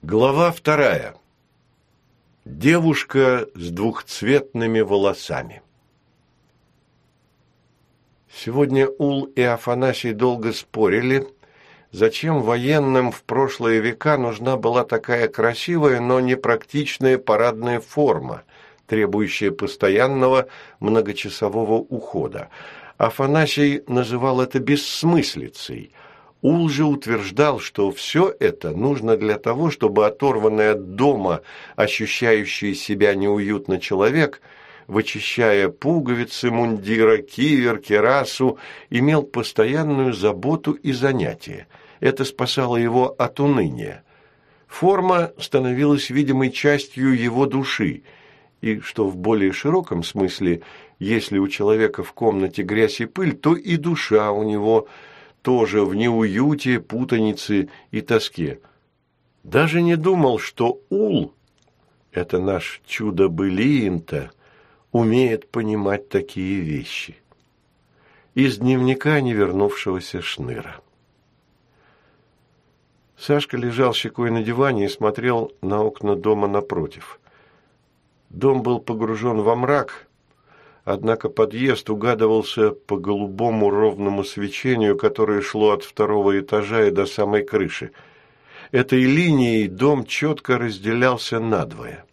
Глава 2. Девушка с двухцветными волосами. Сегодня Ул и Афанасий долго спорили, зачем военным в прошлые века нужна была такая красивая, но непрактичная парадная форма, требующая постоянного многочасового ухода. Афанасий называл это бессмыслицей. Ул же утверждал, что все это нужно для того, чтобы оторванный от дома, ощущающий себя неуютно человек, вычищая пуговицы мундира, кивер, кирасу, имел постоянную заботу и занятие. Это спасало его от уныния. Форма становилась видимой частью его души, и, что в более широком смысле, если у человека в комнате грязь и пыль, то и душа у него тоже в неуюте, путанице и тоске. Даже не думал, что Ул, это наш чудо-былиин-то, умеет понимать такие вещи. Из дневника невернувшегося Шныра. Сашка лежал щекой на диване и смотрел на окна дома напротив. Дом был погружен во мрак, однако подъезд угадывался по голубому ровному свечению, которое шло от второго этажа и до самой крыши. Этой линией дом четко разделялся надвое.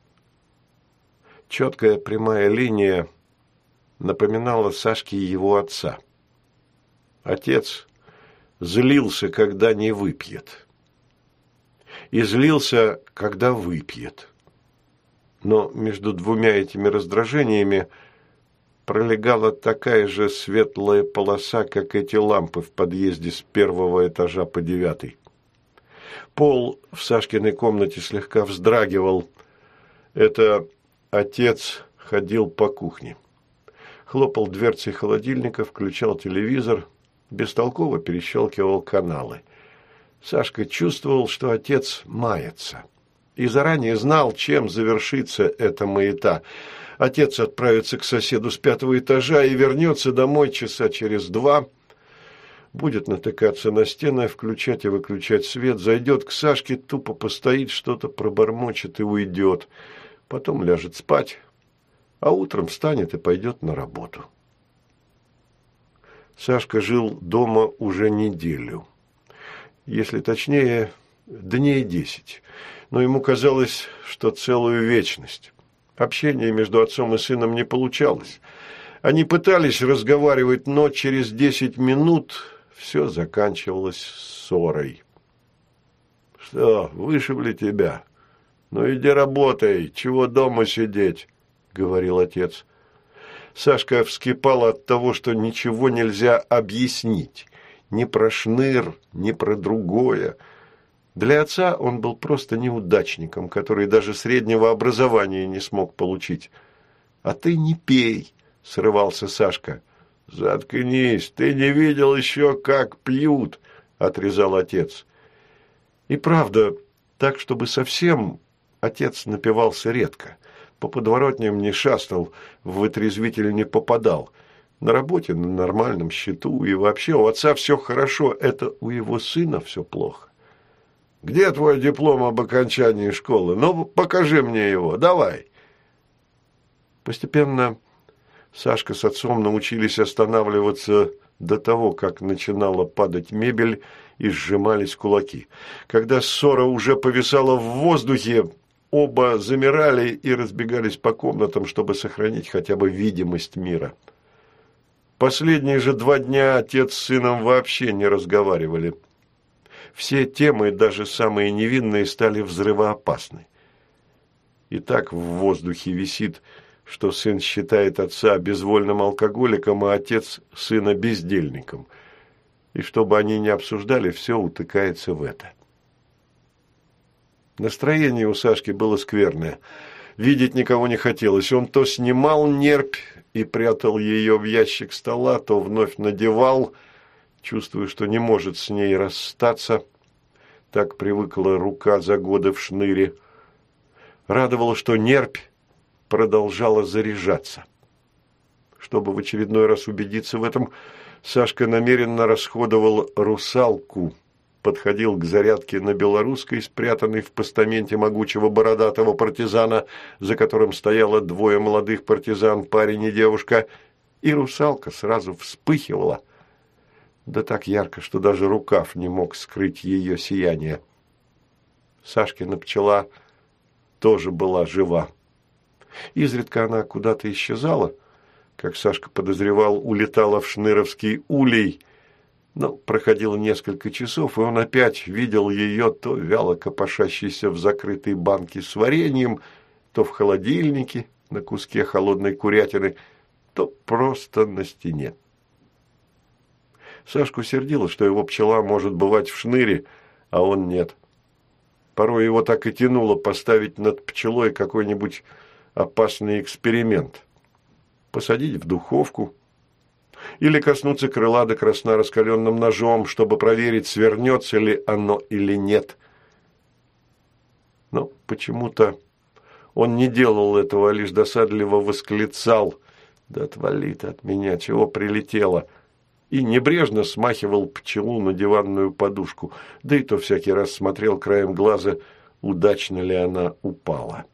Четкая прямая линия напоминала Сашке его отца. Отец злился, когда не выпьет. И злился, когда выпьет. Но между двумя этими раздражениями пролегала такая же светлая полоса, как эти лампы в подъезде с первого этажа по 9. Пол в Сашкиной комнате слегка вздрагивал. Это отец ходил по кухне. Хлопал дверцей холодильника, включал телевизор, бестолково перещелкивал каналы. Сашка чувствовал, что отец мается. И заранее знал, чем завершится эта маята. Отец отправится к соседу с 5-го этажа и вернется домой часа через 2. Будет натыкаться на стены, включать и выключать свет. Зайдет к Сашке, тупо постоит, что-то пробормочет и уйдет. Потом ляжет спать, а утром встанет и пойдет на работу. Сашка жил дома уже неделю. Если точнее, дней 10. Но ему казалось, что целую вечность. Общение между отцом и сыном не получалось. Они пытались разговаривать, но через 10 минут все заканчивалось ссорой. «Что, вышибли тебя? Ну иди работай, чего дома сидеть?» – говорил отец. Сашка вскипал от того, что ничего нельзя объяснить. Ни про Шныр, ни про другое. Для отца он был просто неудачником, который даже среднего образования не смог получить. «А ты не пей», – срывался Сашка. «Заткнись, ты не видел еще, как пьют», – отрезал отец. И правда, так, чтобы совсем, отец напивался редко. По подворотням не шастал, в вытрезвитель не попадал. На работе на нормальном счету, и вообще у отца все хорошо, это у его сына все плохо. «Где твой диплом об окончании школы? Ну, покажи мне его, давай!» Постепенно Сашка с отцом научились останавливаться до того, как начинала падать мебель и сжимались кулаки. Когда ссора уже повисала в воздухе, оба замирали и разбегались по комнатам, чтобы сохранить хотя бы видимость мира. Последние же 2 дня отец с сыном вообще не разговаривали. Все темы, даже самые невинные, стали взрывоопасны. И так в воздухе висит, что сын считает отца безвольным алкоголиком, а отец сына бездельником. И чтобы они не обсуждали, все утыкается в это. Настроение у Сашки было скверное. Видеть никого не хотелось. Он то снимал нерпь и прятал ее в ящик стола, то вновь надевал, чувствуя, что не может с ней расстаться. Так привыкла рука за годы в Шныре. Радовало, что нерпь продолжала заряжаться. Чтобы в очередной раз убедиться в этом, Сашка намеренно расходовал русалку подходил к зарядке на Белорусской, спрятанной в постаменте могучего бородатого партизана, за которым стояло двое молодых партизан, парень и девушка, и русалка сразу вспыхивала, да так ярко, что даже рукав не мог скрыть ее сияние. Сашкина пчела тоже была жива. Изредка она куда-то исчезала, как Сашка подозревал, улетала в Шныровский улей, но проходило несколько часов, и он опять видел ее то вяло копошащейся в закрытой банке с вареньем, то в холодильнике на куске холодной курятины, то просто на стене. Сашку сердило, что его пчела может бывать в шныре, а он нет. Порой его так и тянуло поставить над пчелой какой-нибудь опасный эксперимент. Посадить в духовку или коснуться крыла до красна раскаленным ножом, чтобы проверить, свернется ли оно или нет. Но почему-то он не делал этого, а лишь досадливо восклицал: «Да отвали ты от меня, чего прилетело!» и небрежно смахивал пчелу на диванную подушку, да и то всякий раз смотрел краем глаза, удачно ли она упала.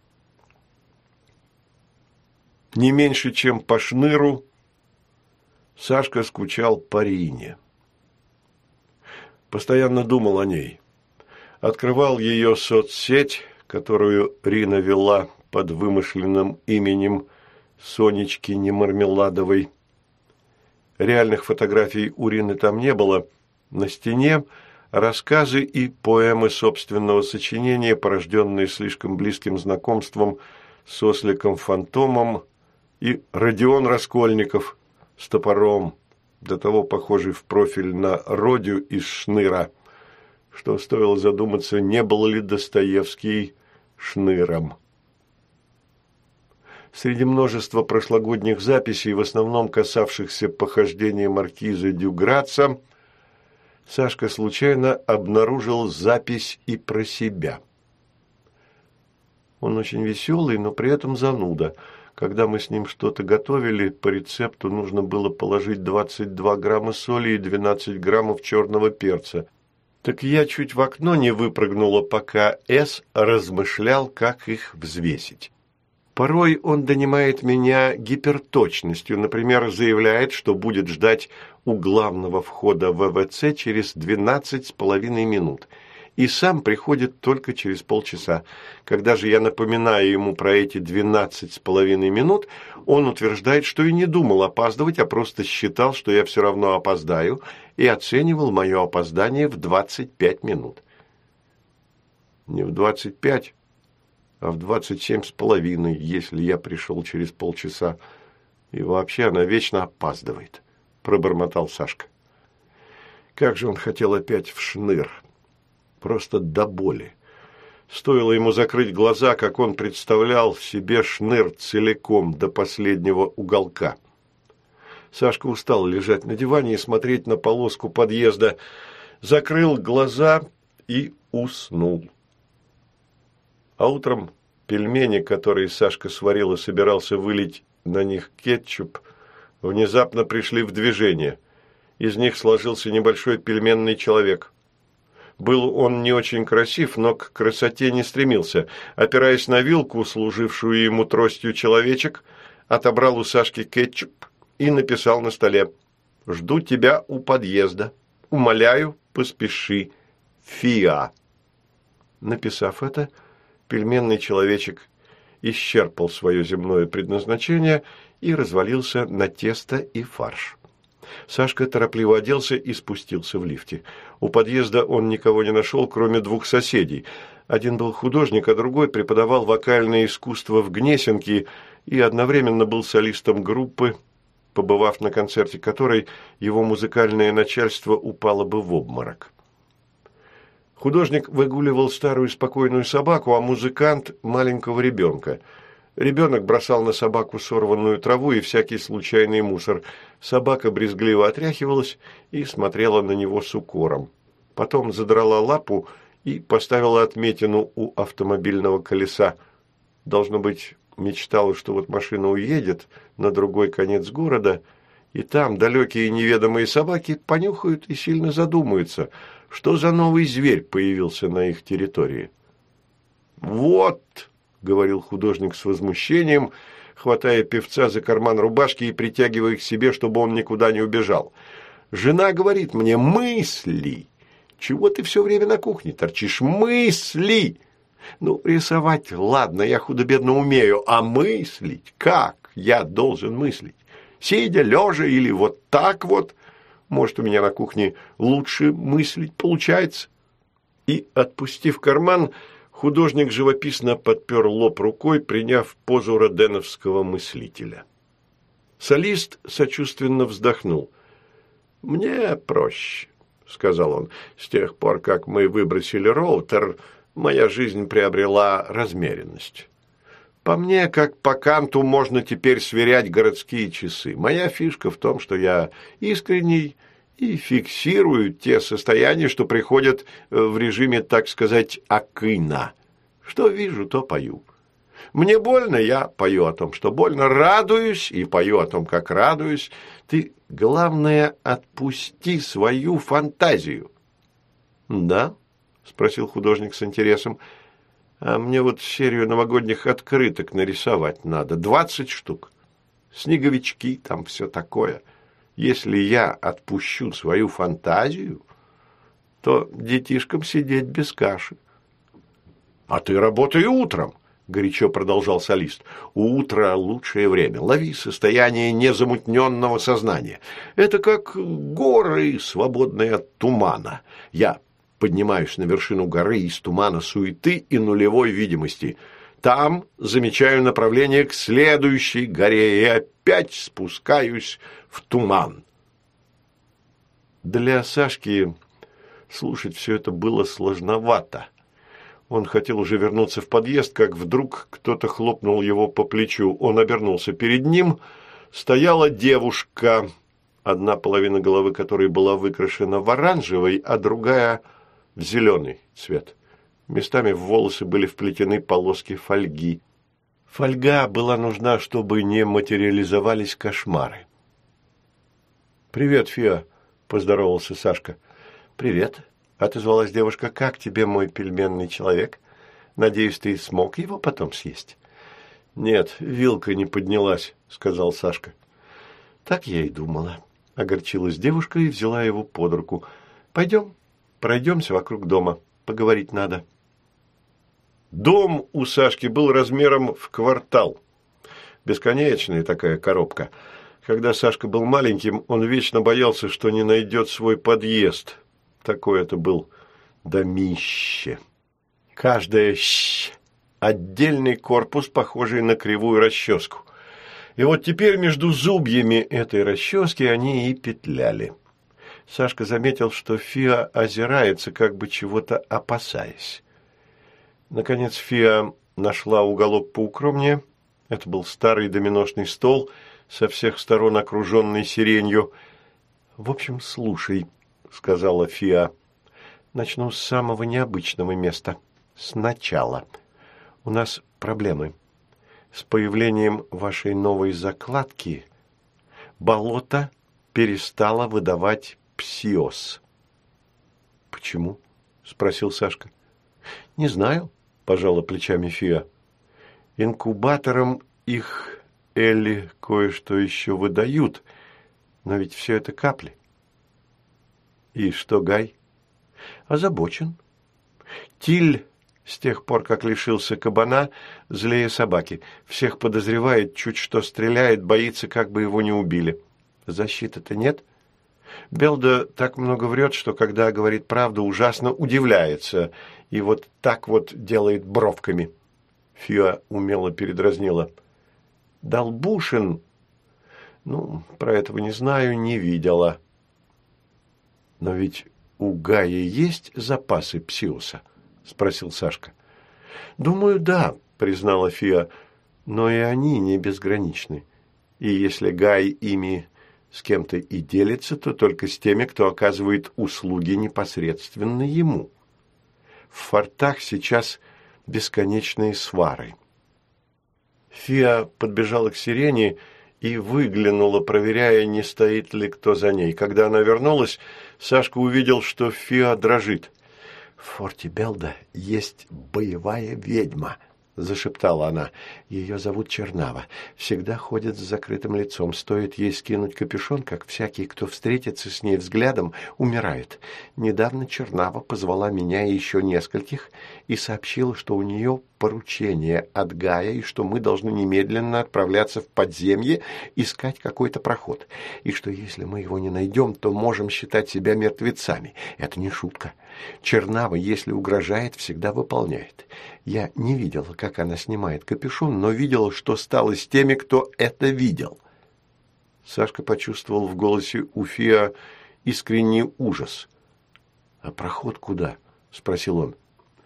Не меньше, чем по шныру, Сашка скучал по Рине. Постоянно думал о ней. Открывал ее соцсеть, которую Рина вела под вымышленным именем Сонечки Немармеладовой. Реальных фотографий у Рины там не было. На стене рассказы и поэмы собственного сочинения, порожденные слишком близким знакомством с осликом-фантомом, и Родион Раскольников с топором, до того похожий в профиль на Родю из Шныра, что стоило задуматься, не был ли Достоевский Шныром. Среди множества прошлогодних записей, в основном касавшихся похождения маркиза Дюграца, Сашка случайно обнаружил запись и про себя. Он очень веселый, но при этом зануда. Когда мы с ним что-то готовили, по рецепту нужно было положить 22 грамма соли и 12 граммов черного перца. Так я чуть в окно не выпрыгнула, пока С размышлял, как их взвесить. Порой он донимает меня гиперточностью, например, заявляет, что будет ждать у главного входа в ВВЦ через 12,5 минут, и сам приходит только через полчаса. Когда же я напоминаю ему про эти 12,5 минут, он утверждает, что и не думал опаздывать, а просто считал, что я все равно опоздаю, и оценивал мое опоздание в 25 минут. Не в 25, а в 27,5, если я пришел через полчаса. И вообще она вечно опаздывает, пробормотал Сашка. Как же он хотел опять в Шныр. Просто до боли. Стоило ему закрыть глаза, как он представлял себе Шныр целиком до последнего уголка. Сашка устал лежать на диване и смотреть на полоску подъезда. Закрыл глаза и уснул. А утром пельмени, которые Сашка сварил и собирался вылить на них кетчуп, внезапно пришли в движение. Из них сложился небольшой пельменный человек. Был он не очень красив, но к красоте не стремился. Опираясь на вилку, служившую ему тростью человечек, отобрал у Сашки кетчуп и написал на столе: «Жду тебя у подъезда. Умоляю, поспеши. Фиа». Написав это, пельменный человечек исчерпал свое земное предназначение и развалился на тесто и фарш. Сашка торопливо оделся и спустился в лифте. У подъезда он никого не нашел, кроме двух соседей. Один был художник, а другой преподавал вокальное искусство в Гнесинке и одновременно был солистом группы, побывав на концерте которой его музыкальное начальство упало бы в обморок. Художник выгуливал старую спокойную собаку, а музыкант – маленького ребенка. Ребенок бросал на собаку сорванную траву и всякий случайный мусор. Собака брезгливо отряхивалась и смотрела на него с укором. Потом задрала лапу и поставила отметину у автомобильного колеса. Должно быть, мечтала, что вот машина уедет на другой конец города, и там далекие неведомые собаки понюхают и сильно задумаются, Что за новый зверь появился на их территории? «Вот», – говорил художник с возмущением, хватая певца за карман рубашки и притягивая к себе, чтобы он никуда не убежал. «Жена говорит мне: мысли! Чего ты все время на кухне торчишь? Мысли! Ну, рисовать, ладно, я худо-бедно умею, а мыслить? Как я должен мыслить? Сидя, лежа или вот так вот? Может, у меня на кухне лучше мыслить получается?» И, отпустив карман, художник живописно подпер лоб рукой, приняв позу роденовского мыслителя. Солист сочувственно вздохнул. «Мне проще», – сказал он. «С тех пор, как мы выбросили роутер, моя жизнь приобрела размеренность. По мне, как по Канту, можно теперь сверять городские часы. Моя фишка в том, что я искренний и фиксирую те состояния, что приходят в режиме, так сказать, акына. Что вижу, то пою. Мне больно, я пою о том, что больно, радуюсь и пою о том, как радуюсь. Ты, главное, отпусти свою фантазию». «Да?» – спросил художник с интересом. «А мне вот серию новогодних открыток нарисовать надо, 20 штук. Снеговички, там все такое. Если я отпущу свою фантазию, то детишкам сидеть без каши». «А ты работай утром», – горячо продолжал солист. «Утро – лучшее время. Лови состояние незамутненного сознания. Это как горы, свободные от тумана. Я поднимаюсь на вершину горы из тумана суеты и нулевой видимости. Там замечаю направление к следующей горе и опять спускаюсь в туман». Для Сашки слушать все это было сложновато. Он хотел уже вернуться в подъезд, как вдруг кто-то хлопнул его по плечу. Он обернулся. Перед ним стояла девушка, одна половина головы которой была выкрашена в оранжевый, а другая в зеленый цвет. Местами в волосы были вплетены полоски фольги. Фольга была нужна, чтобы не материализовались кошмары. «Привет, Фиа», – поздоровался Сашка. «Привет», – отозвалась девушка. «Как тебе мой пельменный человек? Надеюсь, ты смог его потом съесть?» «Нет, вилка не поднялась», – сказал Сашка. «Так я и думала», – огорчилась девушка и взяла его под руку. «Пойдем, пройдемся вокруг дома. Поговорить надо». Дом у Сашки был размером в квартал. Бесконечная такая коробка. Когда Сашка был маленьким, он вечно боялся, что не найдет свой подъезд. Такой это был домище. Каждая «щ» – отдельный корпус, похожий на кривую расческу. И вот теперь между зубьями этой расчески они и петляли. Сашка заметил, что Фиа озирается, как бы чего-то опасаясь. Наконец Фиа нашла уголок поукромнее. Это был старый доминошный стол, со всех сторон окруженный сиренью. «В общем, слушай», – сказала Фиа, – «начну с самого необычного места. Сначала. У нас проблемы. С появлением вашей новой закладки болото перестало выдавать псиос». «Почему?» – спросил Сашка. «Не знаю», – пожала плечами Фиа. «Инкубаторам их Элли кое-что еще выдают, но ведь все это капли». «И что, Гай?» «Озабочен. Тиль с тех пор, как лишился кабана, злее собаки. Всех подозревает, чуть что стреляет, боится, как бы его не убили. Защиты-то нет. Белда так много врет, что, когда говорит правду, ужасно удивляется и вот так вот делает бровками». Фиа умело передразнила. «Долбушин, ну, про этого не знаю, не видела». «Но ведь у Гая есть запасы псиуса?» – спросил Сашка. «Думаю, да», – признала Фиа, – «но и они не безграничны. И если Гай ими с кем-то и делится, то только с теми, кто оказывает услуги непосредственно ему. В фортах сейчас бесконечные свары». Фиа подбежала к сирене и выглянула, проверяя, не стоит ли кто за ней. Когда она вернулась, Сашка увидел, что Фиа дрожит. «В форте Белда есть боевая ведьма», – зашептала она. «Ее зовут Чернава. Всегда ходит с закрытым лицом. Стоит ей скинуть капюшон, как всякий, кто встретится с ней взглядом, умирает. Недавно Чернава позвала меня и еще нескольких и сообщила, что у нее поручение от Гая и что мы должны немедленно отправляться в подземье искать какой-то проход. И что если мы его не найдем, то можем считать себя мертвецами. Это не шутка. Чернава, если угрожает, всегда выполняет. Я не видела, как она снимает капюшон, но видела, что стало с теми, кто это видел». Сашка почувствовал в голосе у Фиа искренний ужас. «А проход куда?» – спросил он.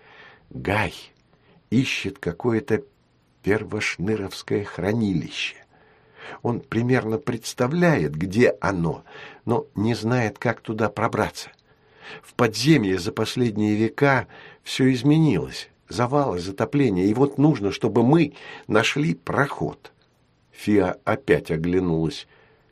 «Гай ищет какое-то первошныровское хранилище. Он примерно представляет, где оно, но не знает, как туда пробраться. В подземье за последние века все изменилось. Завалы, затопление. И вот нужно, чтобы мы нашли проход». Фиа опять оглянулась.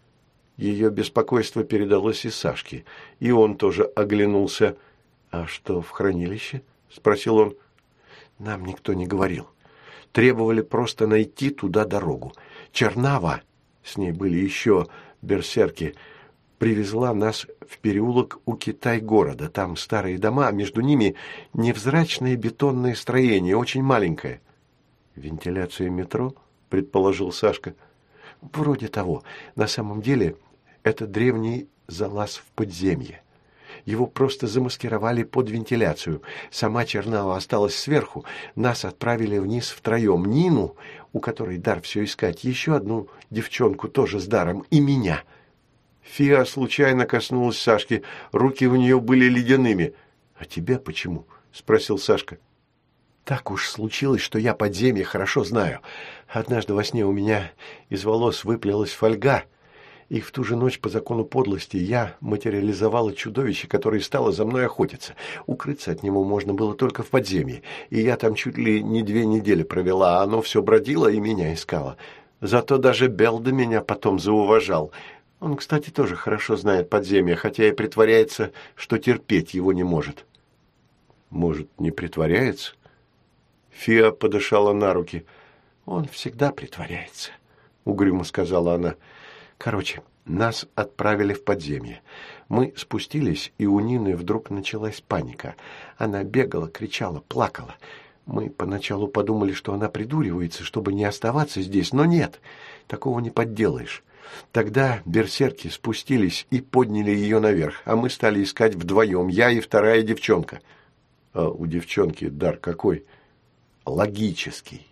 Ее беспокойство передалось и Сашке. И он тоже оглянулся. «А что в хранилище?» – спросил он. «Нам никто не говорил. Требовали просто найти туда дорогу. Чернава, с ней были еще берсерки, привезла нас в переулок у Китай-города. Там старые дома, а между ними невзрачное бетонное строение, очень маленькое». «Вентиляция метро?» – предположил Сашка. «Вроде того. На самом деле это древний залаз в подземье. Его просто замаскировали под вентиляцию. Сама Чернава осталась сверху. Нас отправили вниз втроем. Нину, у которой дар все искать, еще одну девчонку тоже с даром, и меня». Фиа случайно коснулась Сашки. Руки у нее были ледяными. «А тебя почему?» – спросил Сашка. «Так уж случилось, что я подземье хорошо знаю. Однажды во сне у меня из волос выплелась фольга, и в ту же ночь по закону подлости я материализовала чудовище, которое стало за мной охотиться. Укрыться от него можно было только в подземье, и я там чуть ли не 2 недели провела, а оно все бродило и меня искало. Зато даже Белда меня потом зауважал. Он, кстати, тоже хорошо знает подземье, хотя и притворяется, что терпеть его не может». «Может, не притворяется?» Фиа подышала на руки. «Он всегда притворяется», — угрюмо сказала она. «Короче, нас отправили в подземье. Мы спустились, и у Нины вдруг началась паника. Она бегала, кричала, плакала. Мы поначалу подумали, что она придуривается, чтобы не оставаться здесь, но нет, такого не подделаешь. Тогда берсерки спустились и подняли ее наверх, а мы стали искать вдвоем, я и вторая девчонка». «А у девчонки дар какой?» «Логический.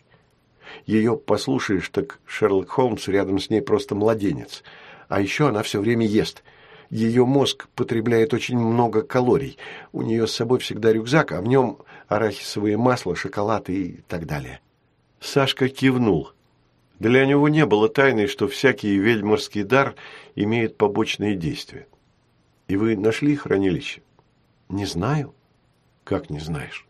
Ее послушаешь, так Шерлок Холмс рядом с ней просто младенец. А еще она все время ест. Ее мозг потребляет очень много калорий. У нее с собой всегда рюкзак, а в нем арахисовое масло, шоколад и так далее». Сашка кивнул. Для него не было тайной, что всякий ведьмарский дар имеет побочные действия. «И вы нашли хранилище?» «Не знаю». «Как не знаешь?»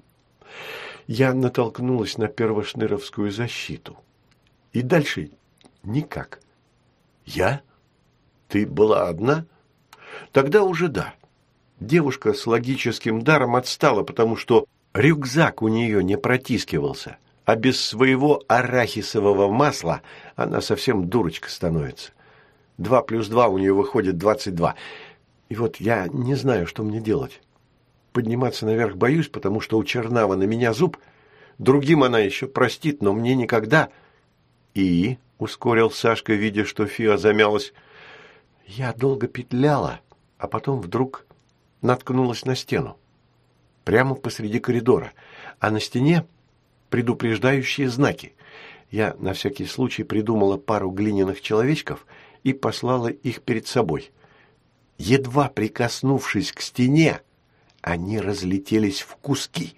«Я натолкнулась на первошныровскую защиту. И дальше никак». «Я? Ты была одна?» «Тогда уже да. Девушка с логическим даром отстала, потому что рюкзак у нее не протискивался, а без своего арахисового масла она совсем дурочка становится. 2 + 2 у нее выходит 22. И вот я не знаю, что мне делать. Подниматься наверх боюсь, потому что у Чернава на меня зуб. Другим она еще простит, но мне никогда». «И?» – ускорил Сашка, видя, что Фиа замялась. «Я долго петляла, а потом вдруг наткнулась на стену. Прямо посреди коридора. А на стене предупреждающие знаки. Я на всякий случай придумала пару глиняных человечков и послала их перед собой. Едва прикоснувшись к стене, они разлетелись в куски».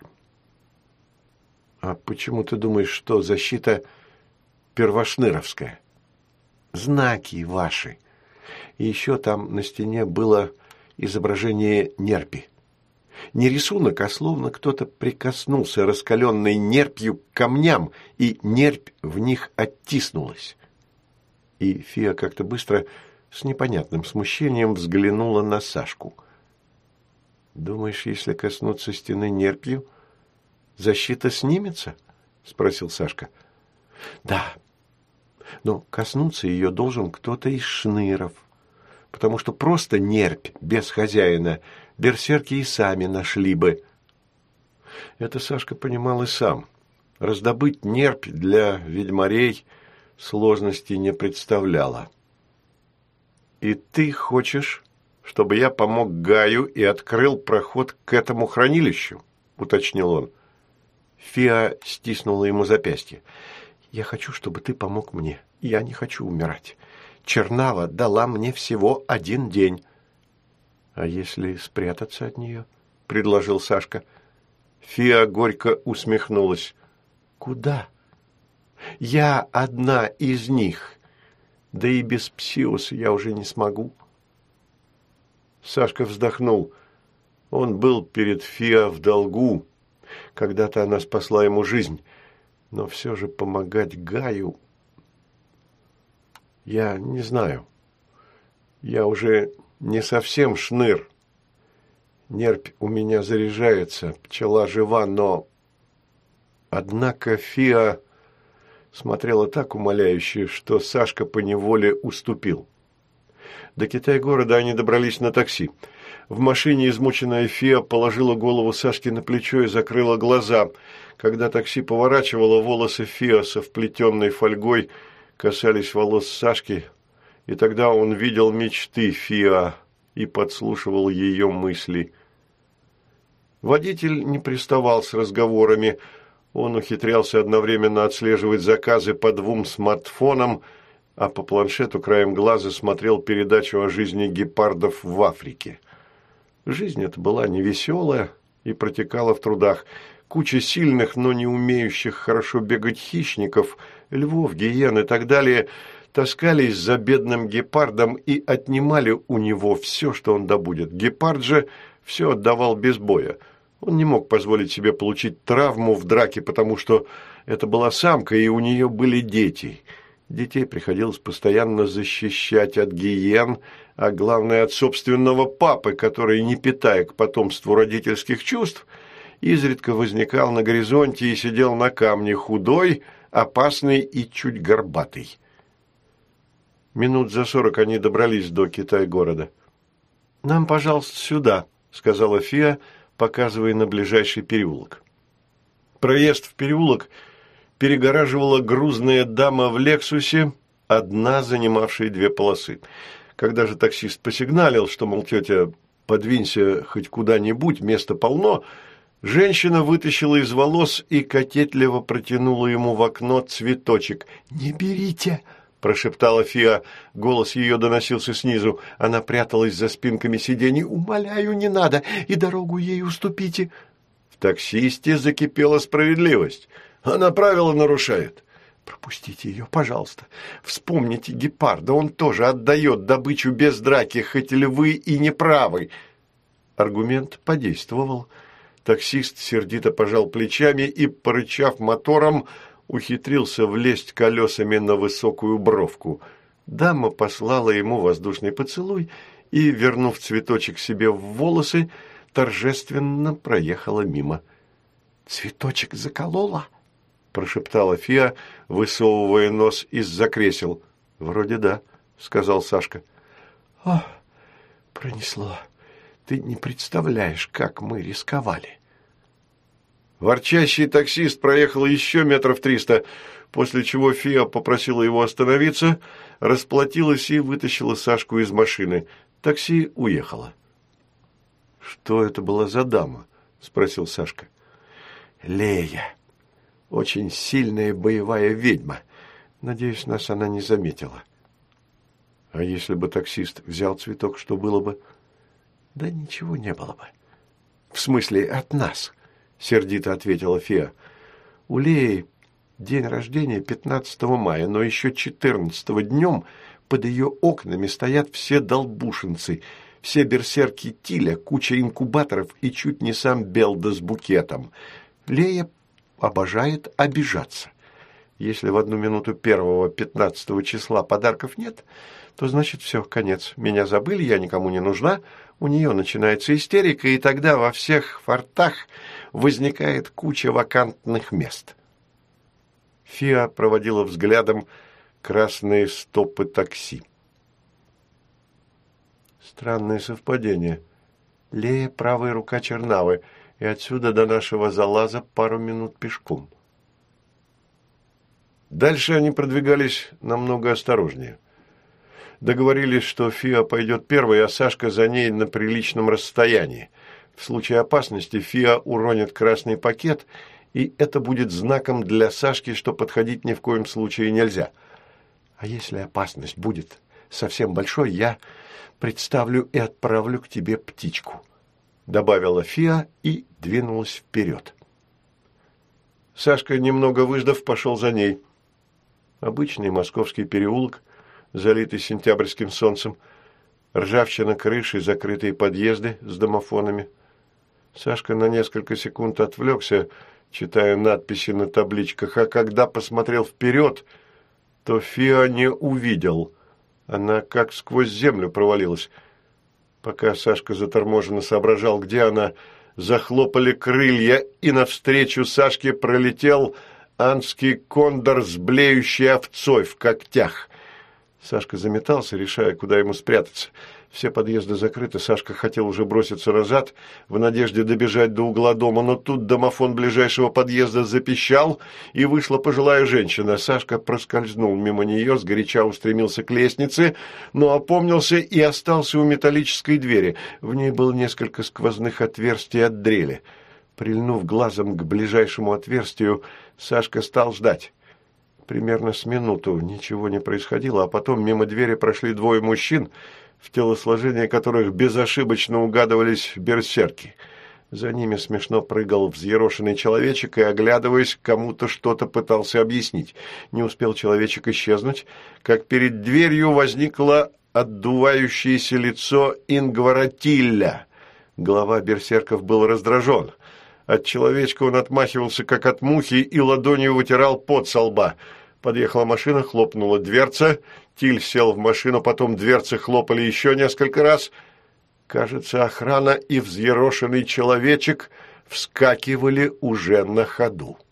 «А почему ты думаешь, что защита первошныровская?» «Знаки ваши. И еще там на стене было изображение нерпи. Не рисунок, а словно кто-то прикоснулся раскаленной нерпью к камням, и нерпь в них оттиснулась». И Фия как-то быстро, с непонятным смущением, взглянула на Сашку. «Думаешь, если коснуться стены нерпью, защита снимется?» – спросил Сашка. «Да, но коснуться ее должен кто-то из шныров, потому что просто нерпь без хозяина берсерки и сами нашли бы». Это Сашка понимал и сам. Раздобыть нерпь для ведьмарей сложности не представляло. «И ты хочешь, чтобы я помог Гаю и открыл проход к этому хранилищу?» – уточнил он. Фия стиснула ему запястье. «Я хочу, чтобы ты помог мне. Я не хочу умирать. Чернава дала мне всего 1 день». «А если спрятаться от нее?» – предложил Сашка. Фия горько усмехнулась. «Куда? Я одна из них. Да и без Псиуса я уже не смогу». Сашка вздохнул. Он был перед Фиа в долгу. Когда-то она спасла ему жизнь. Но все же помогать Гаю... Я не знаю. Я уже не совсем шныр. Нерпь у меня заряжается, пчела жива, но... Однако Фиа смотрела так умоляюще, что Сашка поневоле уступил. До Китай-города они добрались на такси. В машине измученная Фия положила голову Сашке на плечо и закрыла глаза. Когда такси поворачивало, волосы Фиа со вплетенной фольгой касались волос Сашки, и тогда он видел мечты Фиа и подслушивал ее мысли. Водитель не приставал с разговорами. Он ухитрялся одновременно отслеживать заказы по 2 смартфонам, а по планшету краем глаза смотрел передачу о жизни гепардов в Африке. Жизнь эта была невеселая и протекала в трудах. Куча сильных, но не умеющих хорошо бегать хищников, львов, гиен и так далее, таскались за бедным гепардом и отнимали у него все, что он добудет. Гепард же все отдавал без боя. Он не мог позволить себе получить травму в драке, потому что это была самка, и у нее были дети. Детей приходилось постоянно защищать от гиен, а главное от собственного папы, который, не питая к потомству родительских чувств, изредка возникал на горизонте и сидел на камне худой, опасный и чуть горбатый. Минут за 40 они добрались до Китай-города. «Нам, пожалуйста, сюда», — сказала Фия, показывая на ближайший переулок. Проезд в переулок перегораживала грузная дама в «Лексусе», одна занимавшая 2 полосы. Когда же таксист посигналил, что, мол, тетя, подвинься хоть куда-нибудь, места полно, женщина вытащила из волос и кокетливо протянула ему в окно цветочек. «Не берите!» – прошептала Фия. Голос ее доносился снизу. Она пряталась за спинками сидений. «Умоляю, не надо, и дорогу ей уступите!» В таксисте закипела справедливость. Она правила нарушает. «Пропустите ее, пожалуйста. Вспомните гепарда, он тоже отдает добычу без драки, хоть львы и неправы». Аргумент подействовал. Таксист сердито пожал плечами и, порычав мотором, ухитрился влезть колесами на высокую бровку. Дама послала ему воздушный поцелуй и, вернув цветочек себе в волосы, торжественно проехала мимо. «Цветочек заколола?» – прошептала Фия, высовывая нос из-за кресел. «Вроде да», – сказал Сашка. «Ох, пронесло. Ты не представляешь, как мы рисковали». Ворчащий таксист проехал еще 300 метров, после чего Фия попросила его остановиться, расплатилась и вытащила Сашку из машины. Такси уехало. «Что это была за дама?» – спросил Сашка. «Лея. Очень сильная боевая ведьма. Надеюсь, нас она не заметила». «А если бы таксист взял цветок, что было бы?» «Да ничего не было бы». «В смысле, от нас?» – сердито ответила Фия. «У Леи день рождения 15 мая, но еще 14-го днем под ее окнами стоят все долбушинцы, все берсерки Тиля, куча инкубаторов и чуть не сам Белда с букетом. Лея обожает обижаться. Если в 1 минуту 1-15 числа подарков нет, то значит все, конец. Меня забыли, я никому не нужна, у нее начинается истерика, и тогда во всех фортах возникает куча вакантных мест. Фиа проводила взглядом красные стопы такси. Странное совпадение. Лея – правая рука Чернавы, и отсюда до нашего залаза пару минут пешком. Дальше они продвигались намного осторожнее. Договорились, что Фиа пойдет первой, а Сашка за ней на приличном расстоянии. В случае опасности Фиа уронит красный пакет, и это будет знаком для Сашки, что подходить ни в коем случае нельзя. А если опасность будет совсем большой, я представлю и отправлю к тебе птичку», – добавила Фиа и двинулась вперед. Сашка, немного выждав, пошел за ней. Обычный московский переулок, залитый сентябрьским солнцем, ржавчина крыши, закрытые подъезды с домофонами. Сашка на несколько секунд отвлекся, читая надписи на табличках, а когда посмотрел вперед, то Фиа не увидел. Она как сквозь землю провалилась. Пока Сашка заторможенно соображал, где она, захлопали крылья, и навстречу Сашке пролетел анский кондор с блеющей овцой в когтях. Сашка заметался, решая, куда ему спрятаться. Все подъезды закрыты, Сашка хотел уже броситься назад, в надежде добежать до угла дома, но тут домофон ближайшего подъезда запищал, и вышла пожилая женщина. Сашка проскользнул мимо нее, сгоряча устремился к лестнице, но опомнился и остался у металлической двери. В ней было несколько сквозных отверстий от дрели. Прильнув глазом к ближайшему отверстию, Сашка стал ждать. Примерно с минуту ничего не происходило, а потом мимо двери прошли двое мужчин, в телосложении которых безошибочно угадывались берсерки. За ними смешно прыгал взъерошенный человечек и, оглядываясь, кому-то что-то пытался объяснить. Не успел человечек исчезнуть, как перед дверью возникло отдувающееся лицо Ингвара Тилля. Глава берсерков был раздражен. От человечка он отмахивался, как от мухи, и ладонью вытирал пот со лба. Подъехала машина, хлопнула дверца. Тиль сел в машину, потом дверцы хлопали еще несколько раз. Кажется, охрана и взъерошенный человечек вскакивали уже на ходу.